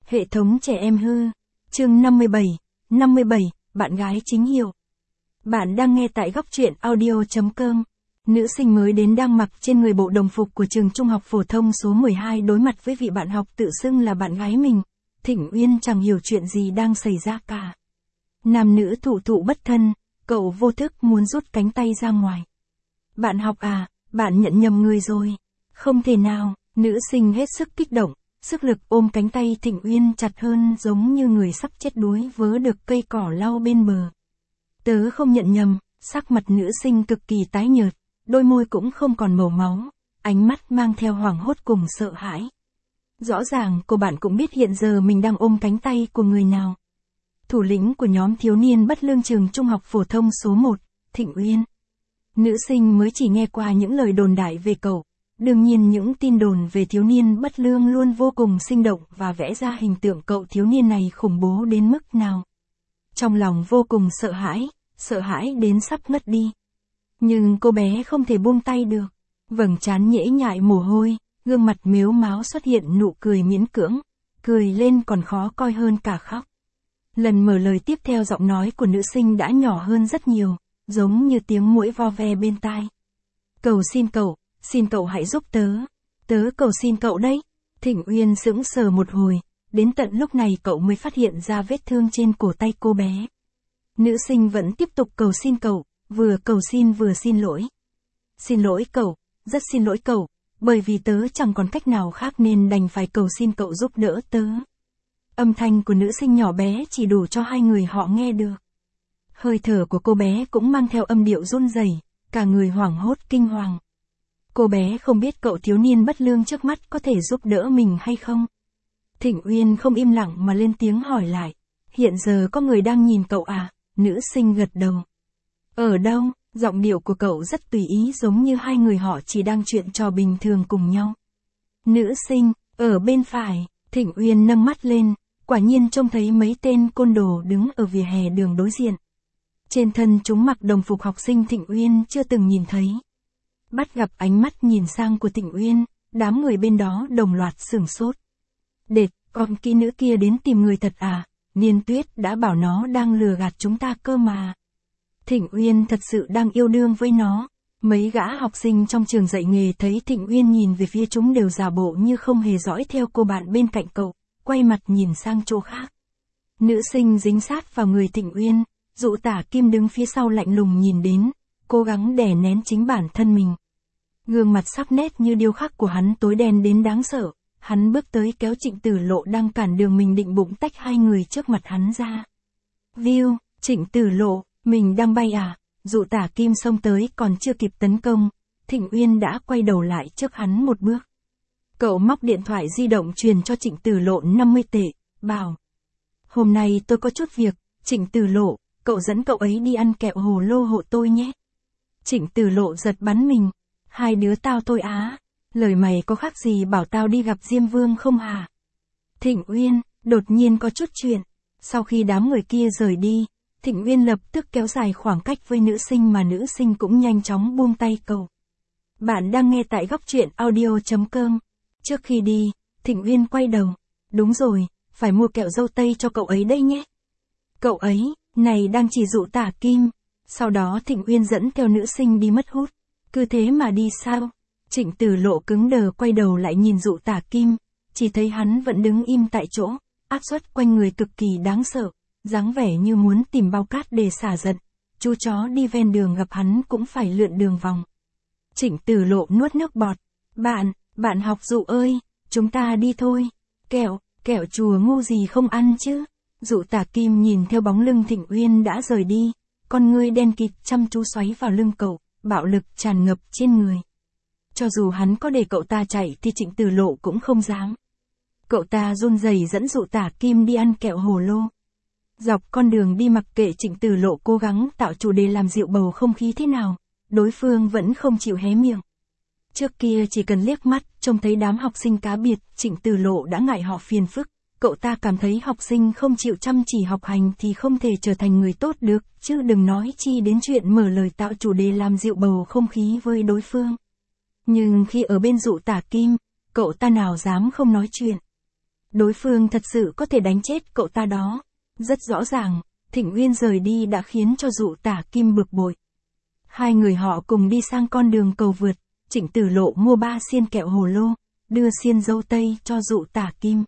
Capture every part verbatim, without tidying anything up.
Hệ thống trẻ em hư. Chương năm mươi bảy. năm mươi bảy, bạn gái chính hiệu. Bạn đang nghe tại góc truyện audio chấm com. Nữ sinh mới đến đang mặc trên người bộ đồng phục của trường trung học phổ thông số mười hai đối mặt với vị bạn học tự xưng là bạn gái mình. Thịnh Uyên chẳng hiểu chuyện gì đang xảy ra cả. Nam nữ thụ thụ bất thân, cậu vô thức muốn rút cánh tay ra ngoài. Bạn học à, bạn nhận nhầm người rồi. Không thể nào, nữ sinh hết sức kích động, sức lực ôm cánh tay Thịnh Uyên chặt hơn giống như người sắp chết đuối vớ được cây cỏ lau bên bờ. Tớ không nhận nhầm, sắc mặt nữ sinh cực kỳ tái nhợt, đôi môi cũng không còn màu máu, ánh mắt mang theo hoảng hốt cùng sợ hãi. Rõ ràng cô bạn cũng biết hiện giờ mình đang ôm cánh tay của người nào. Thủ lĩnh của nhóm thiếu niên bất lương trường trung học phổ thông số một, Thịnh Uyên. Nữ sinh mới chỉ nghe qua những lời đồn đại về cậu. Đương nhiên những tin đồn về thiếu niên bất lương luôn vô cùng sinh động và vẽ ra hình tượng cậu thiếu niên này khủng bố đến mức nào. Trong lòng vô cùng sợ hãi, sợ hãi đến sắp ngất đi. Nhưng cô bé không thể buông tay được. Vầng trán nhễ nhại mồ hôi, gương mặt mếu máo xuất hiện nụ cười miễn cưỡng. Cười lên còn khó coi hơn cả khóc. Lần mở lời tiếp theo giọng nói của nữ sinh đã nhỏ hơn rất nhiều, giống như tiếng muỗi vo ve bên tai. Cầu xin cậu, xin cậu hãy giúp tớ. Tớ cầu xin cậu đấy. Thịnh Uyên sững sờ một hồi, đến tận lúc này cậu mới phát hiện ra vết thương trên cổ tay cô bé. Nữ sinh vẫn tiếp tục cầu xin cậu, vừa cầu xin vừa xin lỗi. Xin lỗi cậu, rất xin lỗi cậu, bởi vì tớ chẳng còn cách nào khác nên đành phải cầu xin cậu giúp đỡ tớ. Âm thanh của nữ sinh nhỏ bé chỉ đủ cho hai người họ nghe được. Hơi thở của cô bé cũng mang theo âm điệu run rẩy, cả người hoảng hốt kinh hoàng. Cô bé không biết cậu thiếu niên bất lương trước mắt có thể giúp đỡ mình hay không. Thịnh Uyên không im lặng mà lên tiếng hỏi lại. Hiện giờ có người đang nhìn cậu à? Nữ sinh gật đầu. Ở đâu? Giọng điệu của cậu rất tùy ý giống như hai người họ chỉ đang chuyện trò bình thường cùng nhau. Nữ sinh, ở bên phải. Thịnh Uyên nâng mắt lên, quả nhiên trông thấy mấy tên côn đồ đứng ở vỉa hè đường đối diện. Trên thân chúng mặc đồng phục học sinh Thịnh Uyên chưa từng nhìn thấy. Bắt gặp ánh mắt nhìn sang của Thịnh Uyên, đám người bên đó đồng loạt sửng sốt. Đệt, con kỹ nữ kia đến tìm người thật à? Niên Tuyết đã bảo nó đang lừa gạt chúng ta cơ mà. Thịnh Uyên thật sự đang yêu đương với nó. Mấy gã học sinh trong trường dạy nghề thấy Thịnh Uyên nhìn về phía chúng đều giả bộ như không hề dõi theo cô bạn bên cạnh cậu, quay mặt nhìn sang chỗ khác. Nữ sinh dính sát vào người Thịnh Uyên, Dụ Tả Kim đứng phía sau lạnh lùng nhìn đến, cố gắng đè nén chính bản thân mình. Gương mặt sắc nét như điêu khắc của hắn tối đen đến đáng sợ, hắn bước tới kéo Trịnh Tử Lộ đang cản đường mình định bụng tách hai người trước mặt hắn ra. View, Trịnh Tử Lộ, mình đang bay à? Dụ Tả Kim xông tới còn chưa kịp tấn công, Thịnh Uyên đã quay đầu lại trước hắn một bước. Cậu móc điện thoại di động truyền cho Trịnh Tử Lộ năm mươi tệ, bảo. Hôm nay tôi có chút việc, Trịnh Tử Lộ, cậu dẫn cậu ấy đi ăn kẹo hồ lô hộ tôi nhé. Trịnh Tử Lộ giật bắn mình. Hai đứa tao tôi á, lời mày có khác gì bảo tao đi gặp Diêm Vương không hả? Thịnh Uyên, đột nhiên có chút chuyện. Sau khi đám người kia rời đi, Thịnh Uyên lập tức kéo dài khoảng cách với nữ sinh mà nữ sinh cũng nhanh chóng buông tay cậu. Bạn đang nghe tại góc truyện audio chấm com. Trước khi đi, Thịnh Uyên quay đầu. Đúng rồi, phải mua kẹo dâu tây cho cậu ấy đây nhé. Cậu ấy, này đang chỉ Dụ Tả Kim. Sau đó Thịnh Uyên dẫn theo nữ sinh đi mất hút. Cứ thế mà đi sao? Trịnh Tử Lộ cứng đờ quay đầu lại nhìn Dụ Tả Kim, chỉ thấy hắn vẫn đứng im tại chỗ, áp suất quanh người cực kỳ đáng sợ, dáng vẻ như muốn tìm bao cát để xả giận. Chú chó đi ven đường gặp hắn cũng phải lượn đường vòng. Trịnh Tử Lộ nuốt nước bọt. Bạn, bạn học Dụ ơi, chúng ta đi thôi. Kẹo, kẹo chùa ngu gì không ăn chứ? Dụ Tả Kim nhìn theo bóng lưng Thịnh Uyên đã rời đi, con ngươi đen kịt chăm chú xoáy vào lưng cậu. Bạo lực tràn ngập trên người. Cho dù hắn có để cậu ta chạy thì Trịnh Tử Lộ cũng không dám. Cậu ta run rẩy dẫn Dụ Tả Kim đi ăn kẹo hồ lô. Dọc con đường đi mặc kệ Trịnh Tử Lộ cố gắng tạo chủ đề làm dịu bầu không khí thế nào, đối phương vẫn không chịu hé miệng. Trước kia chỉ cần liếc mắt trông thấy đám học sinh cá biệt, Trịnh Tử Lộ đã ngại họ phiền phức. Cậu ta cảm thấy học sinh không chịu chăm chỉ học hành thì không thể trở thành người tốt được, chứ đừng nói chi đến chuyện mở lời tạo chủ đề làm dịu bầu không khí với đối phương. Nhưng khi ở bên Dụ Tả Kim, cậu ta nào dám không nói chuyện. Đối phương thật sự có thể đánh chết cậu ta đó. Rất rõ ràng, Thịnh Uyên rời đi đã khiến cho Dụ Tả Kim bực bội. Hai người họ cùng đi sang con đường cầu vượt, Trịnh Tử Lộ mua ba xiên kẹo hồ lô, đưa xiên dâu tây cho Dụ Tả Kim.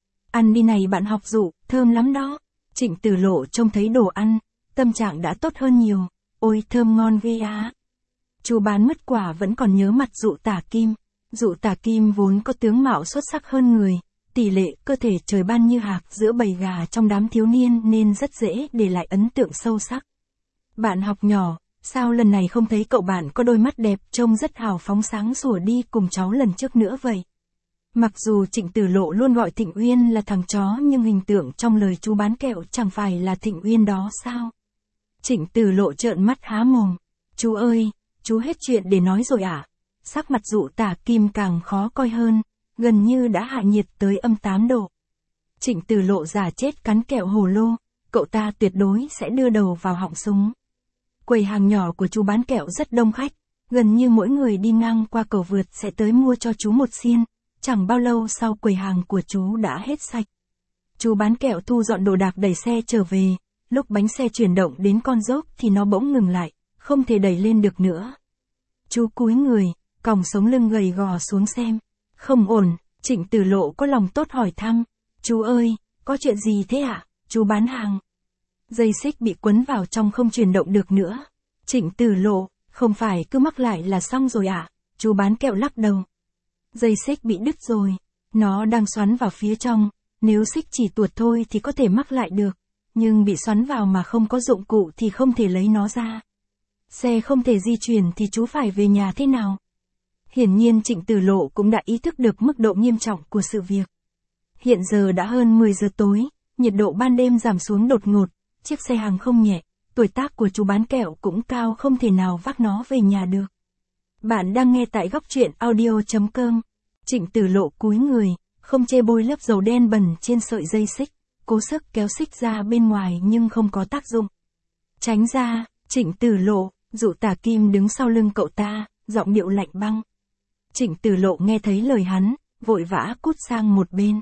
Ăn đi này bạn học Dụ, thơm lắm đó. Trịnh Tử Lộ trông thấy đồ ăn, tâm trạng đã tốt hơn nhiều. Ôi thơm ngon ghê á. Chú bán mứt quả vẫn còn nhớ mặt Dụ Tả Kim. Dụ Tả Kim vốn có tướng mạo xuất sắc hơn người, tỷ lệ cơ thể trời ban như hạc giữa bầy gà trong đám thiếu niên nên rất dễ để lại ấn tượng sâu sắc. Bạn học nhỏ, sao lần này không thấy cậu bạn có đôi mắt đẹp trông rất hào phóng sáng sủa đi cùng cháu lần trước nữa vậy? Mặc dù Trịnh Tử Lộ luôn gọi Thịnh Uyên là thằng chó nhưng hình tượng trong lời chú bán kẹo chẳng phải là Thịnh Uyên đó sao? Trịnh Tử Lộ trợn mắt há mồm. Chú ơi, chú hết chuyện để nói rồi à? Sắc mặt Dụ Tả Kim càng khó coi hơn, gần như đã hạ nhiệt tới âm tám độ. Trịnh Tử Lộ giả chết cắn kẹo hồ lô, cậu ta tuyệt đối sẽ đưa đầu vào họng súng. Quầy hàng nhỏ của chú bán kẹo rất đông khách, gần như mỗi người đi ngang qua cầu vượt sẽ tới mua cho chú một xiên, chẳng bao lâu sau quầy hàng của chú đã hết sạch. Chú bán kẹo thu dọn đồ đạc đẩy xe trở về, lúc bánh xe chuyển động đến con dốc thì nó bỗng ngừng lại, không thể đẩy lên được nữa. Chú cúi người, còng sống lưng gầy gò xuống xem. Không ổn, Trịnh Tử Lộ có lòng tốt hỏi thăm. Chú ơi, có chuyện gì thế ạ? Chú bán hàng. Dây xích bị quấn vào trong không chuyển động được nữa. Trịnh Tử Lộ, không phải cứ mắc lại là xong rồi ạ? Chú bán kẹo lắc đầu. Dây xích bị đứt rồi. Nó đang xoắn vào phía trong. Nếu xích chỉ tuột thôi thì có thể mắc lại được. Nhưng bị xoắn vào mà không có dụng cụ thì không thể lấy nó ra. Xe không thể di chuyển thì chú phải về nhà thế nào? Hiển nhiên Trịnh Tử Lộ cũng đã ý thức được mức độ nghiêm trọng của sự việc. Hiện giờ đã hơn mười giờ tối, nhiệt độ ban đêm giảm xuống đột ngột, chiếc xe hàng không nhẹ, tuổi tác của chú bán kẹo cũng cao không thể nào vác nó về nhà được. Bạn đang nghe tại góc truyện audio chấm com. Trịnh Tử Lộ cúi người, không chê bôi lớp dầu đen bẩn trên sợi dây xích, cố sức kéo xích ra bên ngoài nhưng không có tác dụng. Tránh ra, Trịnh Tử Lộ, Dụ Tả Kim đứng sau lưng cậu ta, giọng điệu lạnh băng. Trịnh Tử Lộ nghe thấy lời hắn, vội vã cút sang một bên.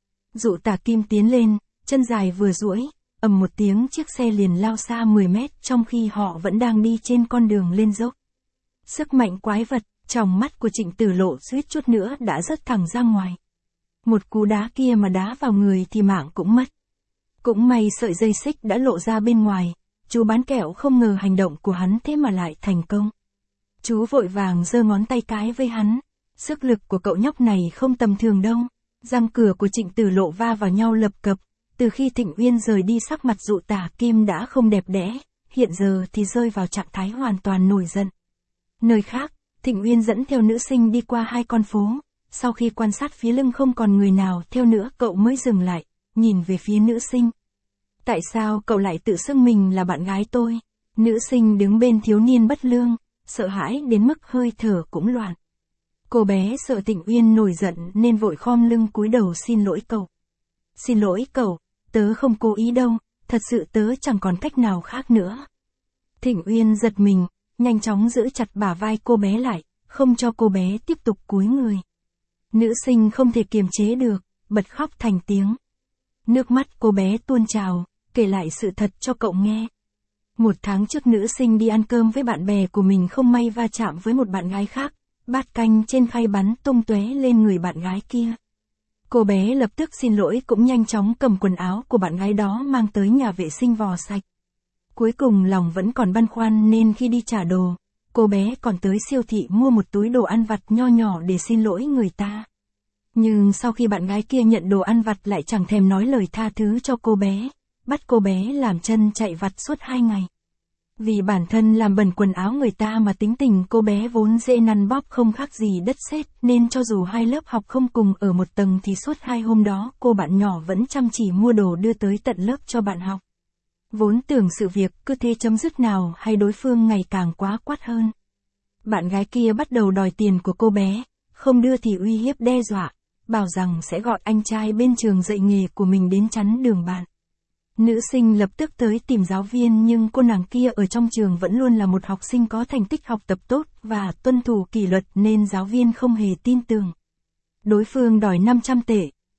Dụ Tả Kim tiến lên, chân dài vừa duỗi, ầm một tiếng chiếc xe liền lao xa mười mét trong khi họ vẫn đang đi trên con đường lên dốc. Sức mạnh quái vật, trong mắt của Trịnh Tử Lộ suýt chút nữa đã rớt thẳng ra ngoài. Một cú đá kia mà đá vào người thì mạng cũng mất. Cũng may sợi dây xích đã lộ ra bên ngoài, chú bán kẹo không ngờ hành động của hắn thế mà lại thành công. Chú vội vàng giơ ngón tay cái với hắn. Sức lực của cậu nhóc này không tầm thường đâu. Răng cửa của Trịnh Tử Lộ va vào nhau lập cập. Từ khi Thịnh Uyên rời đi sắc mặt Dụ Tả Kim đã không đẹp đẽ, hiện giờ thì rơi vào trạng thái hoàn toàn nổi giận. Nơi khác, Thịnh Uyên dẫn theo nữ sinh đi qua hai con phố. Sau khi quan sát phía lưng không còn người nào theo nữa cậu mới dừng lại, nhìn về phía nữ sinh. Tại sao cậu lại tự xưng mình là bạn gái tôi? Nữ sinh đứng bên thiếu niên bất lương, sợ hãi đến mức hơi thở cũng loạn. Cô bé sợ Thịnh Uyên nổi giận nên vội khom lưng cúi đầu xin lỗi cậu. Xin lỗi cậu, tớ không cố ý đâu, thật sự tớ chẳng còn cách nào khác nữa. Thịnh Uyên giật mình, nhanh chóng giữ chặt bả vai cô bé lại, không cho cô bé tiếp tục cúi người. Nữ sinh không thể kiềm chế được, bật khóc thành tiếng. Nước mắt cô bé tuôn trào, kể lại sự thật cho cậu nghe. Một tháng trước nữ sinh đi ăn cơm với bạn bè của mình không may va chạm với một bạn gái khác, bát canh trên khay bắn tung tóe lên người bạn gái kia. Cô bé lập tức xin lỗi cũng nhanh chóng cầm quần áo của bạn gái đó mang tới nhà vệ sinh vò sạch. Cuối cùng lòng vẫn còn băn khoăn nên khi đi trả đồ, cô bé còn tới siêu thị mua một túi đồ ăn vặt nho nhỏ để xin lỗi người ta. Nhưng sau khi bạn gái kia nhận đồ ăn vặt lại chẳng thèm nói lời tha thứ cho cô bé, bắt cô bé làm chân chạy vặt suốt hai ngày. Vì bản thân làm bẩn quần áo người ta mà tính tình cô bé vốn dễ năn bóp không khác gì đất sét nên cho dù hai lớp học không cùng ở một tầng thì suốt hai hôm đó cô bạn nhỏ vẫn chăm chỉ mua đồ đưa tới tận lớp cho bạn học. Vốn tưởng sự việc cứ thế chấm dứt nào hay đối phương ngày càng quá quát hơn. Bạn gái kia bắt đầu đòi tiền của cô bé, không đưa thì uy hiếp đe dọa, bảo rằng sẽ gọi anh trai bên trường dạy nghề của mình đến chắn đường bạn. Nữ sinh lập tức tới tìm giáo viên nhưng cô nàng kia ở trong trường vẫn luôn là một học sinh có thành tích học tập tốt và tuân thủ kỷ luật nên giáo viên không hề tin tưởng. Đối phương đòi năm trăm tệ,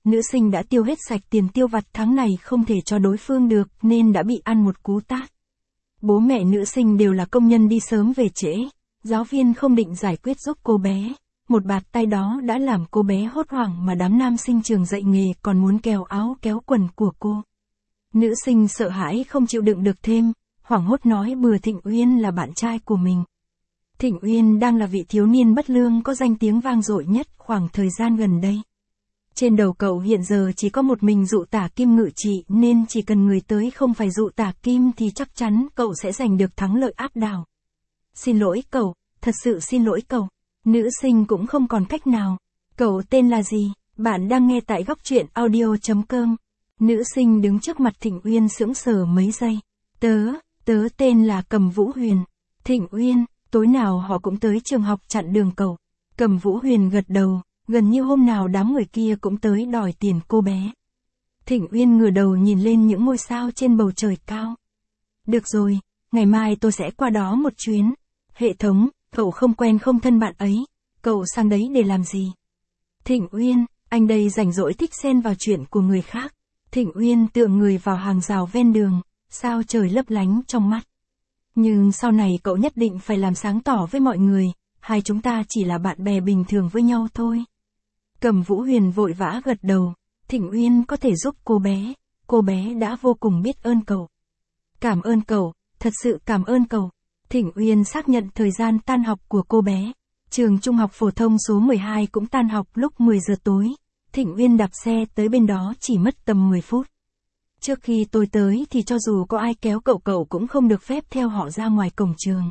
nữ sinh đã tiêu hết sạch tiền tiêu vặt tháng này không thể cho đối phương được nên đã bị ăn một cú tát. Bố mẹ nữ sinh đều là công nhân đi sớm về trễ, giáo viên không định giải quyết giúp cô bé. Một bạt tay đó đã làm cô bé hốt hoảng mà đám nam sinh trường dạy nghề còn muốn kéo áo kéo quần của cô. Nữ sinh sợ hãi không chịu đựng được thêm, hoảng hốt nói bừa Thịnh Uyên là bạn trai của mình. Thịnh Uyên đang là vị thiếu niên bất lương có danh tiếng vang dội nhất khoảng thời gian gần đây. Trên đầu cậu hiện giờ chỉ có một mình dụ tả kim ngự trị nên chỉ cần người tới không phải dụ tả kim thì chắc chắn cậu sẽ giành được thắng lợi áp đảo. Xin lỗi cậu, thật sự xin lỗi cậu. Nữ sinh cũng không còn cách nào. Cậu tên là gì? Bạn đang nghe tại góc truyện audio.com. Nữ sinh đứng trước mặt Thịnh Uyên sững sờ mấy giây. Tớ, tớ tên là Cầm Vũ Huyền. Thịnh Uyên, tối nào họ cũng tới trường học chặn đường cậu. Cầm Vũ Huyền gật đầu, gần như hôm nào đám người kia cũng tới đòi tiền cô bé. Thịnh Uyên ngửa đầu nhìn lên những ngôi sao trên bầu trời cao. Được rồi, ngày mai tôi sẽ qua đó một chuyến. Hệ thống, cậu không quen không thân bạn ấy, cậu sang đấy để làm gì? Thịnh Uyên, anh đây rảnh rỗi thích xen vào chuyện của người khác. Thịnh Uyên tựa người vào hàng rào ven đường, sao trời lấp lánh trong mắt. Nhưng sau này cậu nhất định phải làm sáng tỏ với mọi người, hai chúng ta chỉ là bạn bè bình thường với nhau thôi. Cầm Vũ Huyền vội vã gật đầu, Thịnh Uyên có thể giúp cô bé, cô bé đã vô cùng biết ơn cậu. Cảm ơn cậu, thật sự cảm ơn cậu. Thịnh Uyên xác nhận thời gian tan học của cô bé. Trường trung học phổ thông số mười hai cũng tan học lúc mười giờ tối. Thịnh Uyên đạp xe tới bên đó chỉ mất tầm mười phút. Trước khi tôi tới thì cho dù có ai kéo cậu cậu cũng không được phép theo họ ra ngoài cổng trường.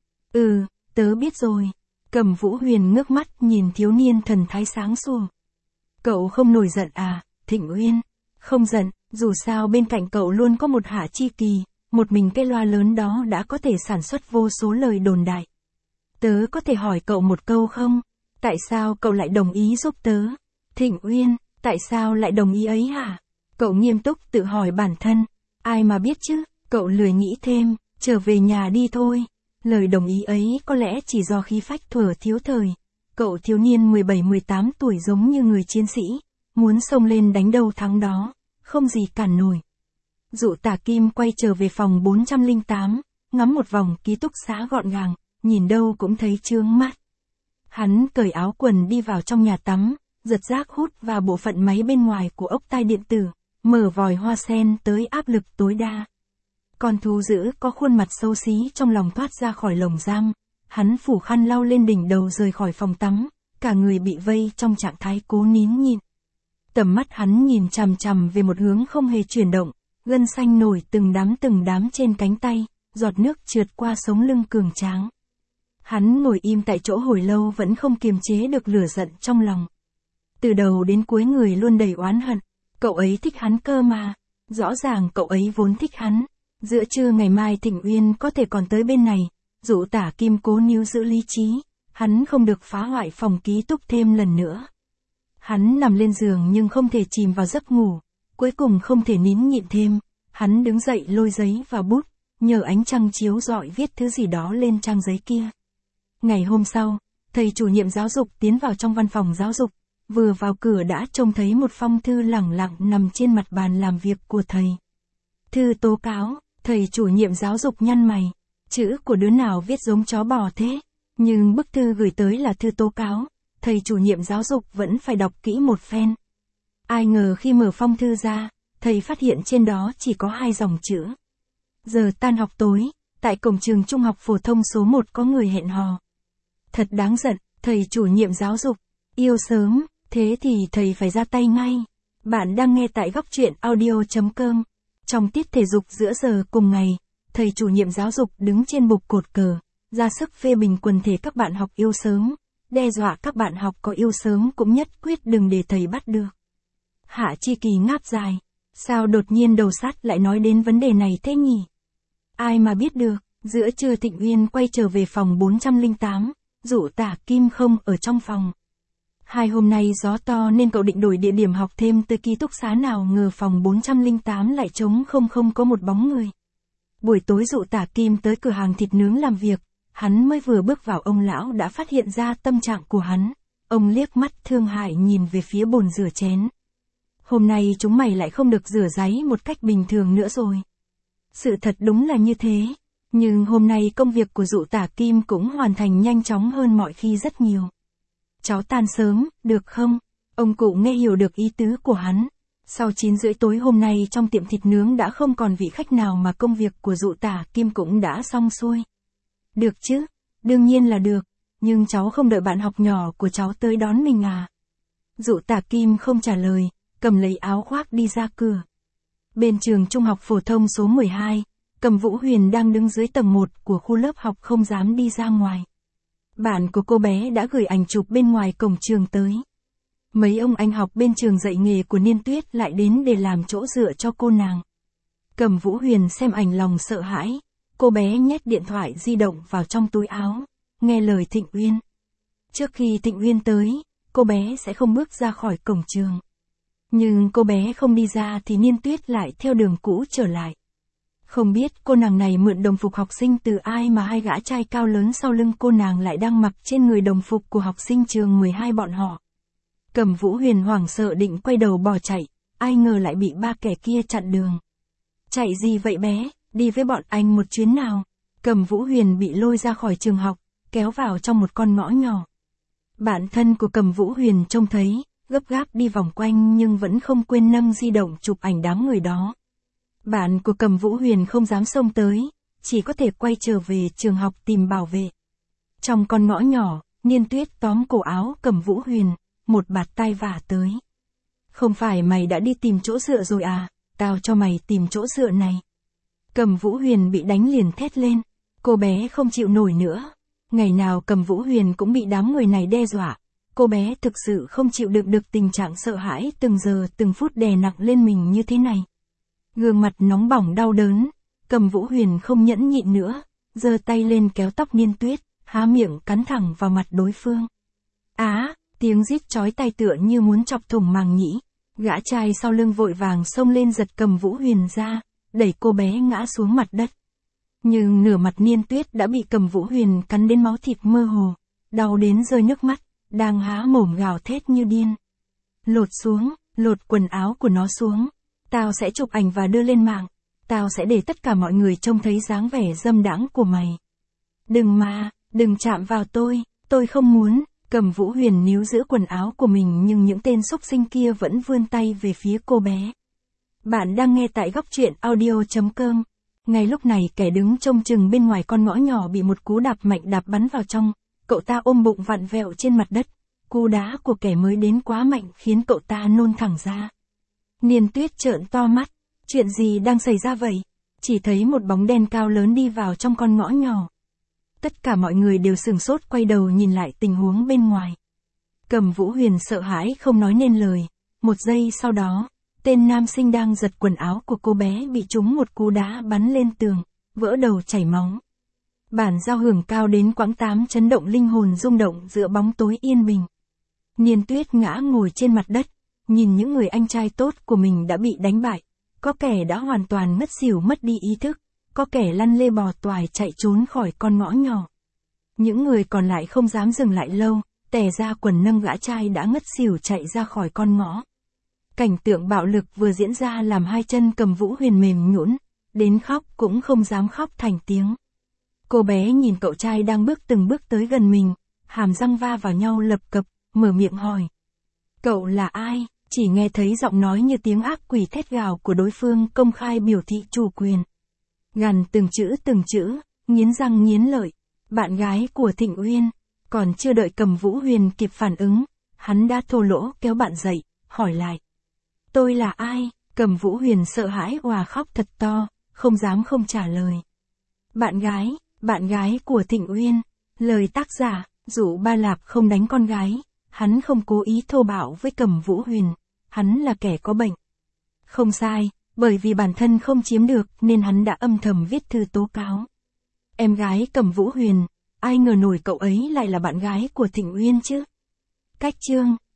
Ừ, tớ biết rồi. Cầm Vũ Huyền ngước mắt nhìn thiếu niên thần thái sáng sủa. Cậu không nổi giận à, Thịnh Uyên? Không giận, dù sao bên cạnh cậu luôn có một Hạ Chi Kỳ. Một mình cái loa lớn đó đã có thể sản xuất vô số lời đồn đại. Tớ có thể hỏi cậu một câu không? Tại sao cậu lại đồng ý giúp tớ? Thịnh Uyên, tại sao lại đồng ý ấy hả? Cậu nghiêm túc tự hỏi bản thân. Ai mà biết chứ, cậu lười nghĩ thêm, trở về nhà đi thôi. Lời đồng ý ấy có lẽ chỉ do khí phách thuở thiếu thời. Cậu thiếu niên mười bảy mười tám tuổi giống như người chiến sĩ, muốn xông lên đánh đâu thắng đó, không gì cản nổi. Dụ tả Kim quay trở về phòng bốn trăm lẻ tám, ngắm một vòng ký túc xá gọn gàng, nhìn đâu cũng thấy chướng mắt. Hắn cởi áo quần đi vào trong nhà tắm, giật rác hút vào bộ phận máy bên ngoài của ốc tai điện tử, mở vòi hoa sen tới áp lực tối đa. Con thú dữ có khuôn mặt xấu xí trong lòng thoát ra khỏi lồng giam, hắn phủ khăn lau lên đỉnh đầu rời khỏi phòng tắm, cả người bị vây trong trạng thái cố nín nhịn. Tầm mắt hắn nhìn chằm chằm về một hướng không hề chuyển động. Gân xanh nổi từng đám từng đám trên cánh tay, giọt nước trượt qua sống lưng cường tráng. Hắn ngồi im tại chỗ hồi lâu vẫn không kiềm chế được lửa giận trong lòng. Từ đầu đến cuối người luôn đầy oán hận, cậu ấy thích hắn cơ mà, rõ ràng cậu ấy vốn thích hắn. Giữa trưa ngày mai Thịnh Uyên có thể còn tới bên này, dụ tả Kim cố níu giữ lý trí, hắn không được phá hoại phòng ký túc thêm lần nữa. Hắn nằm lên giường nhưng không thể chìm vào giấc ngủ. Cuối cùng không thể nín nhịn thêm, hắn đứng dậy lôi giấy và bút, nhờ ánh trăng chiếu rọi viết thứ gì đó lên trang giấy kia. Ngày hôm sau, thầy chủ nhiệm giáo dục tiến vào trong văn phòng giáo dục, vừa vào cửa đã trông thấy một phong thư lẳng lặng nằm trên mặt bàn làm việc của thầy. Thư tố cáo, thầy chủ nhiệm giáo dục nhăn mày, chữ của đứa nào viết giống chó bò thế, nhưng bức thư gửi tới là thư tố cáo, thầy chủ nhiệm giáo dục vẫn phải đọc kỹ một phen. Ai ngờ khi mở phong thư ra, thầy phát hiện trên đó chỉ có hai dòng chữ. Giờ tan học tối, tại cổng trường trung học phổ thông số một có người hẹn hò. Thật đáng giận, thầy chủ nhiệm giáo dục, yêu sớm, thế thì thầy phải ra tay ngay. Bạn đang nghe tại góc truyện audio.com. Trong tiết thể dục giữa giờ cùng ngày, thầy chủ nhiệm giáo dục đứng trên bục cột cờ, ra sức phê bình quần thể các bạn học yêu sớm, đe dọa các bạn học có yêu sớm cũng nhất quyết đừng để thầy bắt được. Hạ Chi Kỳ ngáp dài, sao đột nhiên đầu sát lại nói đến vấn đề này thế nhỉ? Ai mà biết được, giữa trưa Thịnh Uyên quay trở về phòng bốn trăm lẻ tám, dụ tả Kim không ở trong phòng. Hai hôm nay gió to nên cậu định đổi địa điểm học thêm tới ký túc xá nào ngờ phòng bốn trăm lẻ tám lại trống không không có một bóng người. Buổi tối dụ tả Kim tới cửa hàng thịt nướng làm việc, hắn mới vừa bước vào ông lão đã phát hiện ra tâm trạng của hắn. Ông liếc mắt thương hại nhìn về phía bồn rửa chén. hôm nay chúng mày lại không được rửa ráy một cách bình thường nữa rồi. Sự thật đúng là như thế, nhưng hôm nay công việc của dụ tả Kim cũng hoàn thành nhanh chóng hơn mọi khi rất nhiều. Cháu tan sớm, được không? Ông cụ nghe hiểu được ý tứ của hắn. Sau chín rưỡi tối hôm nay trong tiệm thịt nướng đã không còn vị khách nào mà công việc của dụ tả Kim cũng đã xong xuôi. Được chứ, đương nhiên là được, nhưng cháu không đợi bạn học nhỏ của cháu tới đón mình à? Dụ tả Kim không trả lời, cầm lấy áo khoác đi ra cửa. Bên trường trung học phổ thông số mười hai, Cầm Vũ Huyền đang đứng dưới tầng một của khu lớp học không dám đi ra ngoài. Bạn của cô bé đã gửi ảnh chụp bên ngoài cổng trường tới. Mấy ông anh học bên trường dạy nghề của Niên Tuyết lại đến để làm chỗ dựa cho cô nàng. Cầm Vũ Huyền xem ảnh lòng sợ hãi, cô bé nhét điện thoại di động vào trong túi áo, nghe lời Thịnh Uyên. Trước khi Thịnh Uyên tới, cô bé sẽ không bước ra khỏi cổng trường. Nhưng cô bé không đi ra thì Niên Tuyết lại theo đường cũ trở lại. Không biết cô nàng này mượn đồng phục học sinh từ ai mà hai gã trai cao lớn sau lưng cô nàng lại đang mặc trên người đồng phục của học sinh trường mười hai bọn họ. Cầm Vũ Huyền hoảng sợ định quay đầu bỏ chạy, ai ngờ lại bị ba kẻ kia chặn đường. Chạy gì vậy bé, đi với bọn anh một chuyến nào. Cầm Vũ Huyền bị lôi ra khỏi trường học, kéo vào trong một con ngõ nhỏ. Bạn thân của Cầm Vũ Huyền trông thấy, gấp gáp đi vòng quanh nhưng vẫn không quên nâng di động chụp ảnh đám người đó. Bạn của Cầm Vũ Huyền không dám xông tới, chỉ có thể quay trở về trường học tìm bảo vệ. Trong con ngõ nhỏ, Niên Tuyết tóm cổ áo Cầm Vũ Huyền, một bạt tai vả tới. Không phải mày đã đi tìm chỗ dựa rồi à, tao cho mày tìm chỗ dựa này. Cầm Vũ Huyền bị đánh liền thét lên, cô bé không chịu nổi nữa. Ngày nào Cầm Vũ Huyền cũng bị đám người này đe dọa, cô bé thực sự không chịu đựng được tình trạng sợ hãi từng giờ từng phút đè nặng lên mình như thế này. Gương mặt nóng bỏng đau đớn, Cầm Vũ Huyền không nhẫn nhịn nữa, giơ tay lên kéo tóc Niên Tuyết, há miệng cắn thẳng vào mặt đối phương. Á, tiếng rít chói tai tựa như muốn chọc thủng màng nhĩ, gã trai sau lưng vội vàng xông lên giật Cầm Vũ Huyền ra, đẩy cô bé ngã xuống mặt đất. Nhưng nửa mặt Niên Tuyết đã bị Cầm Vũ Huyền cắn đến máu thịt mơ hồ, đau đến rơi nước mắt, đang há mồm gào thét như điên. Lột xuống, lột quần áo của nó xuống. Tao sẽ chụp ảnh và đưa lên mạng. Tao sẽ để tất cả mọi người trông thấy dáng vẻ dâm đãng của mày. Đừng mà, đừng chạm vào tôi, tôi không muốn. Cầm Vũ Huyền níu giữ quần áo của mình nhưng những tên xúc sinh kia vẫn vươn tay về phía cô bé. Bạn đang nghe tại góc truyện audio chấm com. Ngay lúc này kẻ đứng trông chừng bên ngoài con ngõ nhỏ bị một cú đạp mạnh đạp bắn vào trong. Cậu ta ôm bụng vặn vẹo trên mặt đất. Cú đá của kẻ mới đến quá mạnh khiến cậu ta nôn thẳng ra. Niên Tuyết trợn to mắt, chuyện gì đang xảy ra vậy? Chỉ thấy một bóng đen cao lớn đi vào trong con ngõ nhỏ. Tất cả mọi người đều sửng sốt quay đầu nhìn lại tình huống bên ngoài. Cầm Vũ Huyền sợ hãi không nói nên lời. Một giây sau đó, tên nam sinh đang giật quần áo của cô bé bị trúng một cú đá bắn lên tường, vỡ đầu chảy máu. Bản giao hưởng cao đến quãng tám chấn động linh hồn rung động giữa bóng tối yên bình. Niên Tuyết ngã ngồi trên mặt đất, nhìn những người anh trai tốt của mình đã bị đánh bại. Có kẻ đã hoàn toàn ngất xỉu mất đi ý thức, có kẻ lăn lê bò toài chạy trốn khỏi con ngõ nhỏ. Những người còn lại không dám dừng lại lâu, tè ra quần nâng gã trai đã ngất xỉu chạy ra khỏi con ngõ. Cảnh tượng bạo lực vừa diễn ra làm hai chân Cầm Vũ Huyền mềm nhũn, đến khóc cũng không dám khóc thành tiếng. Cô bé nhìn cậu trai đang bước từng bước tới gần mình, hàm răng va vào nhau lập cập, mở miệng hỏi. Cậu là ai? Chỉ nghe thấy giọng nói như tiếng ác quỷ thét gào của đối phương công khai biểu thị chủ quyền. Gằn từng chữ từng chữ, nghiến răng nghiến lợi. Bạn gái của Thịnh Uyên. Còn chưa đợi Cầm Vũ Huyền kịp phản ứng, hắn đã thô lỗ kéo bạn dậy, hỏi lại. Tôi là ai? Cầm Vũ Huyền sợ hãi òa khóc thật to, không dám không trả lời. Bạn gái, bạn gái của Thịnh Uyên. Lời tác giả, dụ Ba Lạp không đánh con gái. Hắn không cố ý thô bạo với Cầm Vũ Huyền, hắn là kẻ có bệnh. Không sai, bởi vì bản thân không chiếm được nên hắn đã âm thầm viết thư tố cáo. Em gái Cầm Vũ Huyền, ai ngờ nổi cậu ấy lại là bạn gái của Thịnh Uyên chứ. Cách chương